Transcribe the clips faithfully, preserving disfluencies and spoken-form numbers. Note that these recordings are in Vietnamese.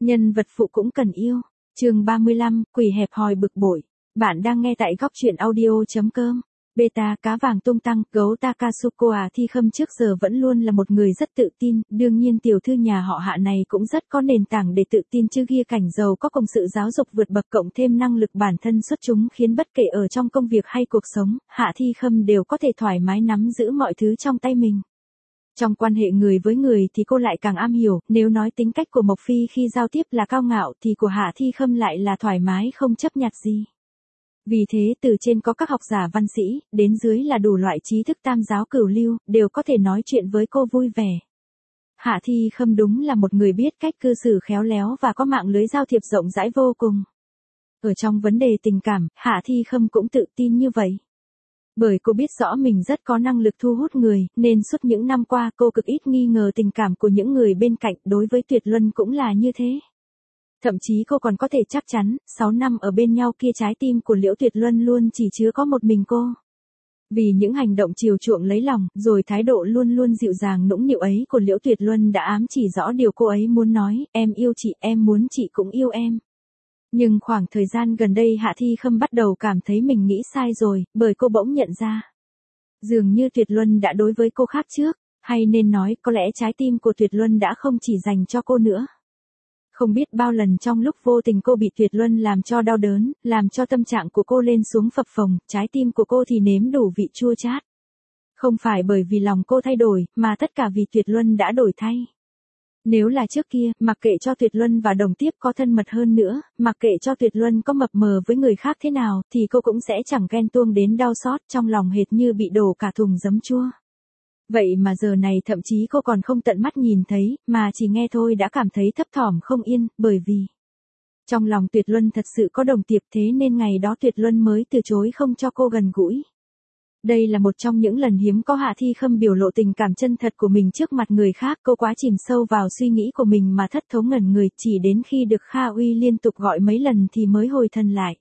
Nhân vật phụ cũng cần yêu. Chương ba mươi lăm, quỷ hẹp hòi bực bội. Bạn đang nghe tại góc truyện audio chấm com. Beta cá vàng tung tăng, gấu Takasuko à Thi Khâm trước giờ vẫn luôn là một người rất tự tin, đương nhiên tiểu thư nhà họ Hạ này cũng rất có nền tảng để tự tin chứ ghi cảnh giàu có cùng sự giáo dục vượt bậc cộng thêm năng lực bản thân xuất chúng khiến bất kể ở trong công việc hay cuộc sống, Hạ Thi Khâm đều có thể thoải mái nắm giữ mọi thứ trong tay mình. Trong quan hệ người với người thì cô lại càng am hiểu, nếu nói tính cách của Mộc Phi khi giao tiếp là cao ngạo thì của Hạ Thi Khâm lại là thoải mái không chấp nhặt gì. Vì thế từ trên có các học giả văn sĩ, đến dưới là đủ loại trí thức tam giáo cửu lưu, đều có thể nói chuyện với cô vui vẻ. Hạ Thi Khâm đúng là một người biết cách cư xử khéo léo và có mạng lưới giao thiệp rộng rãi vô cùng. Ở trong vấn đề tình cảm, Hạ Thi Khâm cũng tự tin như vậy. Bởi cô biết rõ mình rất có năng lực thu hút người, nên suốt những năm qua cô cực ít nghi ngờ tình cảm của những người bên cạnh, đối với Tuyệt Luân cũng là như thế. Thậm chí cô còn có thể chắc chắn, sáu năm ở bên nhau kia trái tim của Liễu Tuyệt Luân luôn chỉ chứa có một mình cô. Vì những hành động chiều chuộng lấy lòng, rồi thái độ luôn luôn dịu dàng nũng nịu ấy của Liễu Tuyệt Luân đã ám chỉ rõ điều cô ấy muốn nói, em yêu chị, em muốn chị cũng yêu em. Nhưng khoảng thời gian gần đây Hạ Thi Khâm bắt đầu cảm thấy mình nghĩ sai rồi, bởi cô bỗng nhận ra. Dường như Tuyệt Luân đã đối với cô khác trước, hay nên nói có lẽ trái tim của Tuyệt Luân đã không chỉ dành cho cô nữa. Không biết bao lần trong lúc vô tình cô bị Tuyệt Luân làm cho đau đớn, làm cho tâm trạng của cô lên xuống phập phồng, trái tim của cô thì nếm đủ vị chua chát. Không phải bởi vì lòng cô thay đổi, mà tất cả vì Tuyệt Luân đã đổi thay. Nếu là trước kia, mặc kệ cho Tuyệt Luân và Đồng Tiếp có thân mật hơn nữa, mặc kệ cho Tuyệt Luân có mập mờ với người khác thế nào, thì cô cũng sẽ chẳng ghen tuông đến đau xót, trong lòng hệt như bị đổ cả thùng giấm chua. Vậy mà giờ này thậm chí cô còn không tận mắt nhìn thấy, mà chỉ nghe thôi đã cảm thấy thấp thỏm không yên, bởi vì trong lòng Tuyệt Luân thật sự có Đồng Tiệp, thế nên ngày đó Tuyệt Luân mới từ chối không cho cô gần gũi. Đây là một trong những lần hiếm có Hạ Thi Khâm biểu lộ tình cảm chân thật của mình trước mặt người khác, cô quá chìm sâu vào suy nghĩ của mình mà thất thố ngẩn người, chỉ đến khi được Kha Uy liên tục gọi mấy lần thì mới hồi thần lại.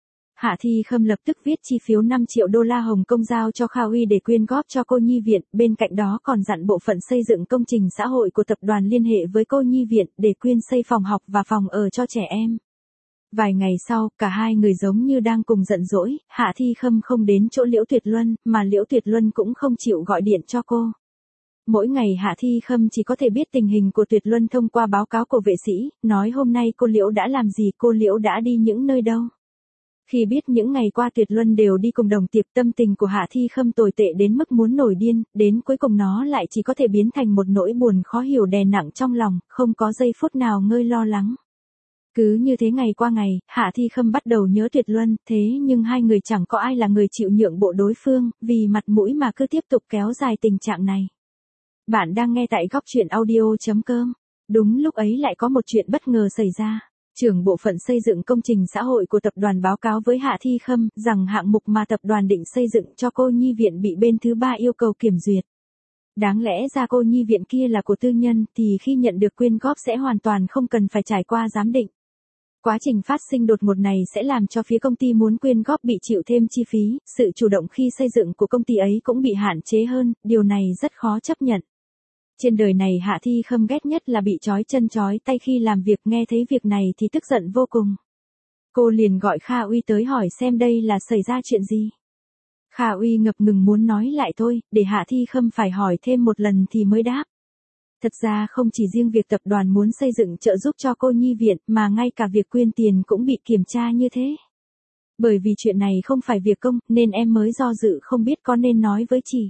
Hạ Thi Khâm lập tức viết chi phiếu năm triệu đô la Hồng Kông giao cho Kha Uy để quyên góp cho cô nhi viện, bên cạnh đó còn dặn bộ phận xây dựng công trình xã hội của tập đoàn liên hệ với cô nhi viện để quyên xây phòng học và phòng ở cho trẻ em. Vài ngày sau, cả hai người giống như đang cùng giận dỗi, Hạ Thi Khâm không đến chỗ Liễu Tuyệt Luân, mà Liễu Tuyệt Luân cũng không chịu gọi điện cho cô. Mỗi ngày Hạ Thi Khâm chỉ có thể biết tình hình của Tuyệt Luân thông qua báo cáo của vệ sĩ, nói hôm nay cô Liễu đã làm gì, cô Liễu đã đi những nơi đâu. Khi biết những ngày qua Tuyệt Luân đều đi cùng Đồng Tiệp, tâm tình của Hạ Thi Khâm tồi tệ đến mức muốn nổi điên, đến cuối cùng nó lại chỉ có thể biến thành một nỗi buồn khó hiểu đè nặng trong lòng, không có giây phút nào ngơi lo lắng. Cứ như thế ngày qua ngày, Hạ Thi Khâm bắt đầu nhớ Tuyệt Luân, thế nhưng hai người chẳng có ai là người chịu nhượng bộ đối phương, vì mặt mũi mà cứ tiếp tục kéo dài tình trạng này. Bạn đang nghe tại góc truyện audio chấm com. Đúng lúc ấy lại có một chuyện bất ngờ xảy ra. Trưởng bộ phận xây dựng công trình xã hội của tập đoàn báo cáo với Hạ Thi Khâm rằng hạng mục mà tập đoàn định xây dựng cho cô nhi viện bị bên thứ ba yêu cầu kiểm duyệt. Đáng lẽ ra cô nhi viện kia là của tư nhân thì khi nhận được quyên góp sẽ hoàn toàn không cần phải trải qua giám định. Quá trình phát sinh đột ngột này sẽ làm cho phía công ty muốn quyên góp bị chịu thêm chi phí, sự chủ động khi xây dựng của công ty ấy cũng bị hạn chế hơn, điều này rất khó chấp nhận. Trên đời này Hạ Thi Khâm ghét nhất là bị trói chân trói tay khi làm việc, nghe thấy việc này thì tức giận vô cùng. Cô liền gọi Kha Uy tới hỏi xem đây là xảy ra chuyện gì. Kha Uy ngập ngừng muốn nói lại thôi, để Hạ Thi Khâm phải hỏi thêm một lần thì mới đáp. Thật ra không chỉ riêng việc tập đoàn muốn xây dựng trợ giúp cho cô nhi viện, mà ngay cả việc quyên tiền cũng bị kiểm tra như thế. Bởi vì chuyện này không phải việc công, nên em mới do dự không biết có nên nói với chị.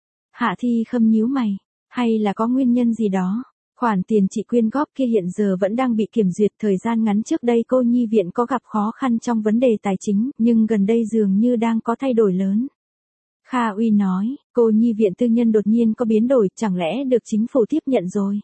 Hạ Thi Khâm nhíu mày, hay là có nguyên nhân gì đó. Khoản tiền chị quyên góp kia hiện giờ vẫn đang bị kiểm duyệt, thời gian ngắn trước đây cô nhi viện có gặp khó khăn trong vấn đề tài chính, nhưng gần đây dường như đang có thay đổi lớn. Kha Uy nói, cô nhi viện tư nhân đột nhiên có biến đổi, chẳng lẽ được chính phủ tiếp nhận rồi.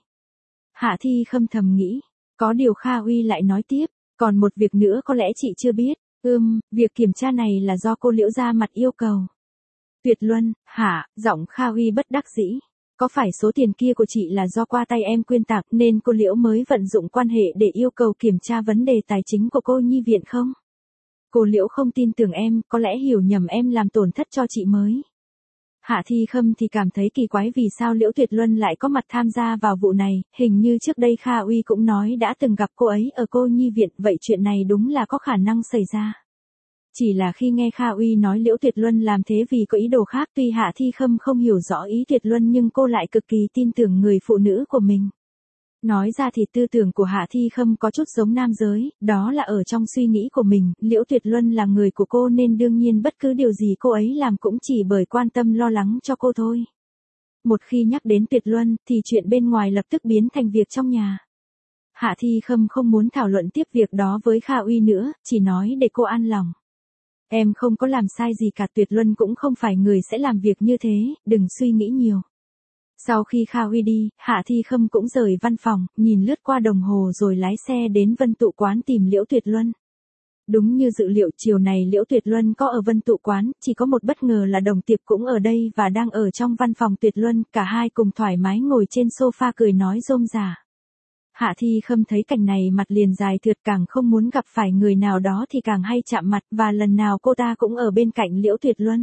Hạ Thi Khâm thầm nghĩ, có điều Kha Uy lại nói tiếp, còn một việc nữa có lẽ chị chưa biết, ưm, việc kiểm tra này là do cô Liễu ra mặt yêu cầu. Tuyệt Luân, hả, giọng Kha Uy bất đắc dĩ, có phải số tiền kia của chị là do qua tay em quyên tặng nên cô Liễu mới vận dụng quan hệ để yêu cầu kiểm tra vấn đề tài chính của cô nhi viện không? Cô Liễu không tin tưởng em, có lẽ hiểu nhầm em làm tổn thất cho chị mới. Hạ Thi Khâm thì cảm thấy kỳ quái vì sao Liễu Tuyệt Luân lại có mặt tham gia vào vụ này, hình như trước đây Kha Uy cũng nói đã từng gặp cô ấy ở cô nhi viện, vậy chuyện này đúng là có khả năng xảy ra. Chỉ là khi nghe Kha Uy nói Liễu Tuyệt Luân làm thế vì có ý đồ khác, tuy Hạ Thi Khâm không hiểu rõ ý Tuyệt Luân nhưng cô lại cực kỳ tin tưởng người phụ nữ của mình. Nói ra thì tư tưởng của Hạ Thi Khâm có chút giống nam giới, đó là ở trong suy nghĩ của mình, Liễu Tuyệt Luân là người của cô nên đương nhiên bất cứ điều gì cô ấy làm cũng chỉ bởi quan tâm lo lắng cho cô thôi. Một khi nhắc đến Tuyệt Luân thì chuyện bên ngoài lập tức biến thành việc trong nhà. Hạ Thi Khâm không muốn thảo luận tiếp việc đó với Kha Uy nữa, chỉ nói để cô an lòng. Em không có làm sai gì cả, Tuyệt Luân cũng không phải người sẽ làm việc như thế, đừng suy nghĩ nhiều. Sau khi Kha Uy đi, Hạ Thi Khâm cũng rời văn phòng, nhìn lướt qua đồng hồ rồi lái xe đến Vân Tụ Quán tìm Liễu Tuyệt Luân. Đúng như dự liệu, chiều này Liễu Tuyệt Luân có ở Vân Tụ Quán, chỉ có một bất ngờ là Đồng Tiệp cũng ở đây và đang ở trong văn phòng Tuyệt Luân, cả hai cùng thoải mái ngồi trên sofa cười nói rôm rả. Hạ Thi Khâm thấy cảnh này mặt liền dài thượt, càng không muốn gặp phải người nào đó thì càng hay chạm mặt, và lần nào cô ta cũng ở bên cạnh Liễu Tuyệt Luân.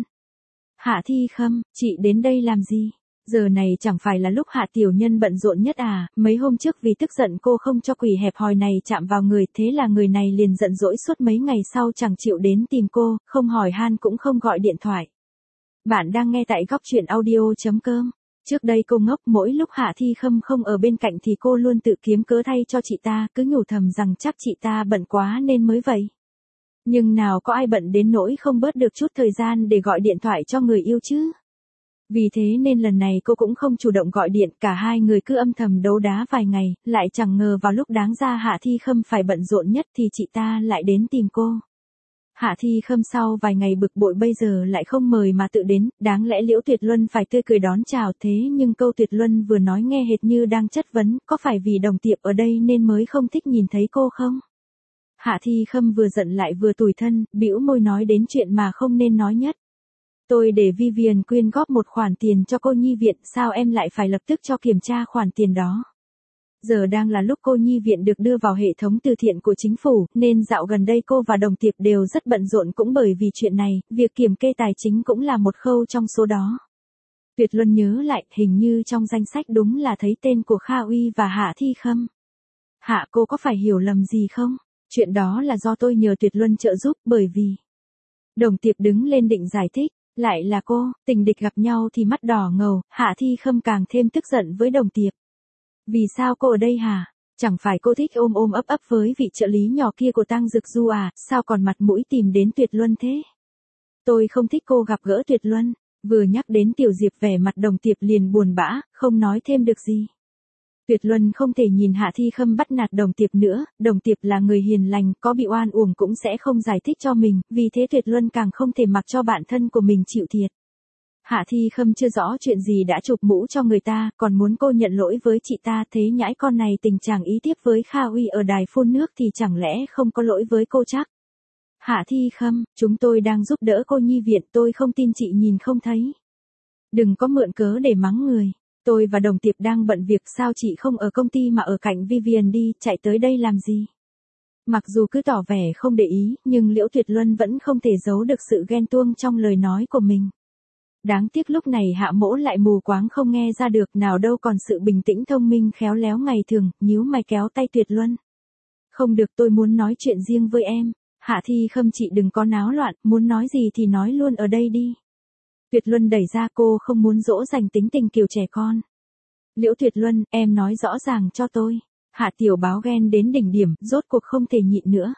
Hạ Thi Khâm, chị đến đây làm gì? Giờ này chẳng phải là lúc Hạ tiểu nhân bận rộn nhất à, mấy hôm trước vì tức giận cô không cho quỷ hẹp hòi này chạm vào người, thế là người này liền giận dỗi suốt mấy ngày sau chẳng chịu đến tìm cô, không hỏi han cũng không gọi điện thoại. Bạn đang nghe tại góc truyện audio chấm com. Trước đây cô ngốc, mỗi lúc Hạ Thi Khâm không ở bên cạnh thì cô luôn tự kiếm cớ thay cho chị ta, cứ nhủ thầm rằng chắc chị ta bận quá nên mới vậy. Nhưng nào có ai bận đến nỗi không bớt được chút thời gian để gọi điện thoại cho người yêu chứ. Vì thế nên lần này cô cũng không chủ động gọi điện, cả hai người cứ âm thầm đấu đá vài ngày, lại chẳng ngờ vào lúc đáng ra Hạ Thi Khâm phải bận rộn nhất thì chị ta lại đến tìm cô. Hạ Thi Khâm sau vài ngày bực bội bây giờ lại không mời mà tự đến, đáng lẽ Liễu Tuyệt Luân phải tươi cười đón chào, thế nhưng câu Tuyệt Luân vừa nói nghe hệt như đang chất vấn, có phải vì Đồng Tiệp ở đây nên mới không thích nhìn thấy cô không? Hạ Thi Khâm vừa giận lại vừa tủi thân, bĩu môi nói đến chuyện mà không nên nói nhất. Tôi để Vivian quyên góp một khoản tiền cho cô nhi viện, sao em lại phải lập tức cho kiểm tra khoản tiền đó? Giờ đang là lúc cô nhi viện được đưa vào hệ thống từ thiện của chính phủ, nên dạo gần đây cô và Đồng Tiệp đều rất bận rộn, cũng bởi vì chuyện này, việc kiểm kê tài chính cũng là một khâu trong số đó. Tuyệt Luân nhớ lại, hình như trong danh sách đúng là thấy tên của Kha Uy và Hạ Thi Khâm. Hạ, cô có phải hiểu lầm gì không? Chuyện đó là do tôi nhờ Tuyệt Luân trợ giúp, bởi vì... Đồng Tiệp đứng lên định giải thích. Lại là cô, tình địch gặp nhau thì mắt đỏ ngầu, Hạ Thi Khâm càng thêm tức giận với Đồng Tiệp. Vì sao cô ở đây hả? Chẳng phải cô thích ôm ôm ấp ấp với vị trợ lý nhỏ kia của Tang Dực Du à, sao còn mặt mũi tìm đến Tuyệt Luân thế? Tôi không thích cô gặp gỡ Tuyệt Luân. Vừa nhắc đến Tiểu Diệp vẻ mặt Đồng Tiệp liền buồn bã, không nói thêm được gì. Tuyệt Luân không thể nhìn Hạ Thi Khâm bắt nạt Đồng Tiệp nữa, Đồng Tiệp là người hiền lành, có bị oan uổng cũng sẽ không giải thích cho mình, vì thế Tuyệt Luân càng không thể mặc cho bạn thân của mình chịu thiệt. Hạ Thi Khâm chưa rõ chuyện gì đã chụp mũ cho người ta, còn muốn cô nhận lỗi với chị ta, thế nhãi con này tình chàng ý tiếp với Kha Uy ở đài phun nước thì chẳng lẽ không có lỗi với cô chắc? Hạ Thi Khâm, chúng tôi đang giúp đỡ cô nhi viện, tôi không tin chị nhìn không thấy. Đừng có mượn cớ để mắng người. Tôi và Đồng Tiệp đang bận việc, sao chị không ở công ty mà ở cạnh Vivian đi, chạy tới đây làm gì? Mặc dù cứ tỏ vẻ không để ý, nhưng Liễu Tuyệt Luân vẫn không thể giấu được sự ghen tuông trong lời nói của mình. Đáng tiếc lúc này Hạ Mỗ lại mù quáng không nghe ra được, nào đâu còn sự bình tĩnh thông minh khéo léo ngày thường, nhíu mày kéo tay Tuyệt Luân. Không được, tôi muốn nói chuyện riêng với em. Hạ Thi Khâm, chị đừng có náo loạn, muốn nói gì thì nói luôn ở đây đi. Tuyệt Luân đẩy ra cô, không muốn dỗ dành tính tình kiểu trẻ con. Liễu Tuyệt Luân, em nói rõ ràng cho tôi. Hạ tiểu báo ghen đến đỉnh điểm, rốt cuộc không thể nhịn nữa.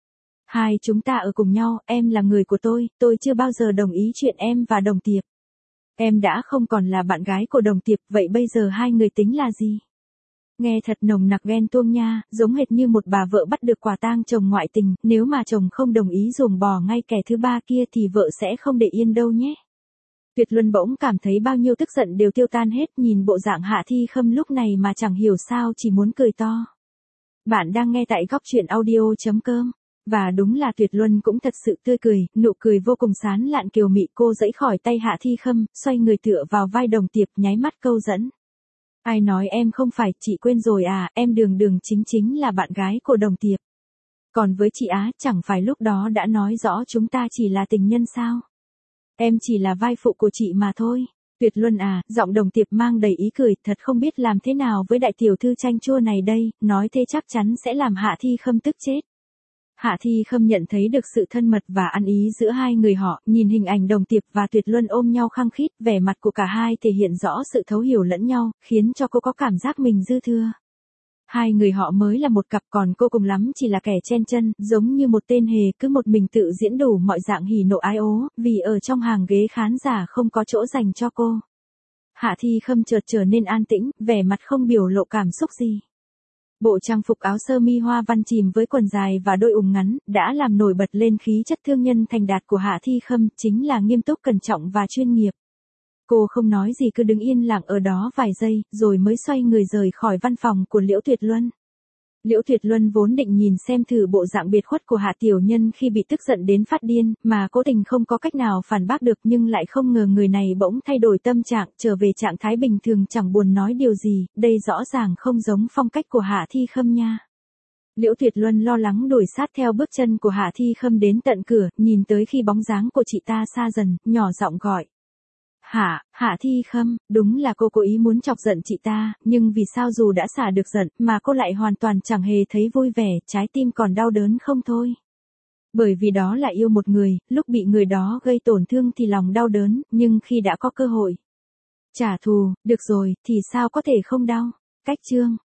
Hai chúng ta ở cùng nhau, em là người của tôi, tôi chưa bao giờ đồng ý chuyện em và Đồng Tiệp. Em đã không còn là bạn gái của Đồng Tiệp, vậy bây giờ hai người tính là gì? Nghe thật nồng nặc ghen tuông nha, giống hệt như một bà vợ bắt được quả tang chồng ngoại tình, nếu mà chồng không đồng ý ruồng bỏ ngay kẻ thứ ba kia thì vợ sẽ không để yên đâu nhé. Tuyệt Luân bỗng cảm thấy bao nhiêu tức giận đều tiêu tan hết, nhìn bộ dạng Hạ Thi Khâm lúc này mà chẳng hiểu sao chỉ muốn cười to. Bạn đang nghe tại góc truyện audio chấm com. Và đúng là Tuyệt Luân cũng thật sự tươi cười, nụ cười vô cùng sán lạn kiều mị, cô giãy khỏi tay Hạ Thi Khâm, xoay người tựa vào vai Đồng Tiệp, nháy mắt câu dẫn. Ai nói em không phải, chị quên rồi à, em Đường Đường chính chính là bạn gái của Đồng Tiệp. Còn với chị Á, chẳng phải lúc đó đã nói rõ chúng ta chỉ là tình nhân sao? Em chỉ là vai phụ của chị mà thôi. Tuyệt Luân à, giọng Đồng Tiệp mang đầy ý cười, thật không biết làm thế nào với đại tiểu thư chanh chua này đây, nói thế chắc chắn sẽ làm Hạ Thi Khâm tức chết. Hạ Thi Khâm nhận thấy được sự thân mật và ăn ý giữa hai người họ, nhìn hình ảnh Đồng Tiệp và Tuyệt Luân ôm nhau khăng khít, vẻ mặt của cả hai thể hiện rõ sự thấu hiểu lẫn nhau, khiến cho cô có cảm giác mình dư thừa. Hai người họ mới là một cặp, còn cô cùng lắm chỉ là kẻ chen chân, giống như một tên hề cứ một mình tự diễn đủ mọi dạng hỉ nộ ái ố, vì ở trong hàng ghế khán giả không có chỗ dành cho cô. Hạ Thi Khâm chợt trở nên an tĩnh, vẻ mặt không biểu lộ cảm xúc gì. Bộ trang phục áo sơ mi hoa văn chìm với quần dài và đôi ủng ngắn, đã làm nổi bật lên khí chất thương nhân thành đạt của Hạ Thi Khâm, chính là nghiêm túc cẩn trọng và chuyên nghiệp. Cô không nói gì cứ đứng yên lặng ở đó vài giây, rồi mới xoay người rời khỏi văn phòng của Liễu Tuyệt Luân. Liễu Tuyệt Luân vốn định nhìn xem thử bộ dạng biệt khuất của Hạ tiểu nhân khi bị tức giận đến phát điên, mà cố tình không có cách nào phản bác được, nhưng lại không ngờ người này bỗng thay đổi tâm trạng, trở về trạng thái bình thường chẳng buồn nói điều gì, đây rõ ràng không giống phong cách của Hạ Thi Khâm nha. Liễu Tuyệt Luân lo lắng đuổi sát theo bước chân của Hạ Thi Khâm đến tận cửa, nhìn tới khi bóng dáng của chị ta xa dần, nhỏ giọng gọi. Hạ, Hạ Thi Khâm, đúng là cô cố ý muốn chọc giận chị ta, nhưng vì sao dù đã xả được giận, mà cô lại hoàn toàn chẳng hề thấy vui vẻ, trái tim còn đau đớn không thôi. Bởi vì đó là yêu một người, lúc bị người đó gây tổn thương thì lòng đau đớn, nhưng khi đã có cơ hội trả thù, được rồi, thì sao có thể không đau. Cách chương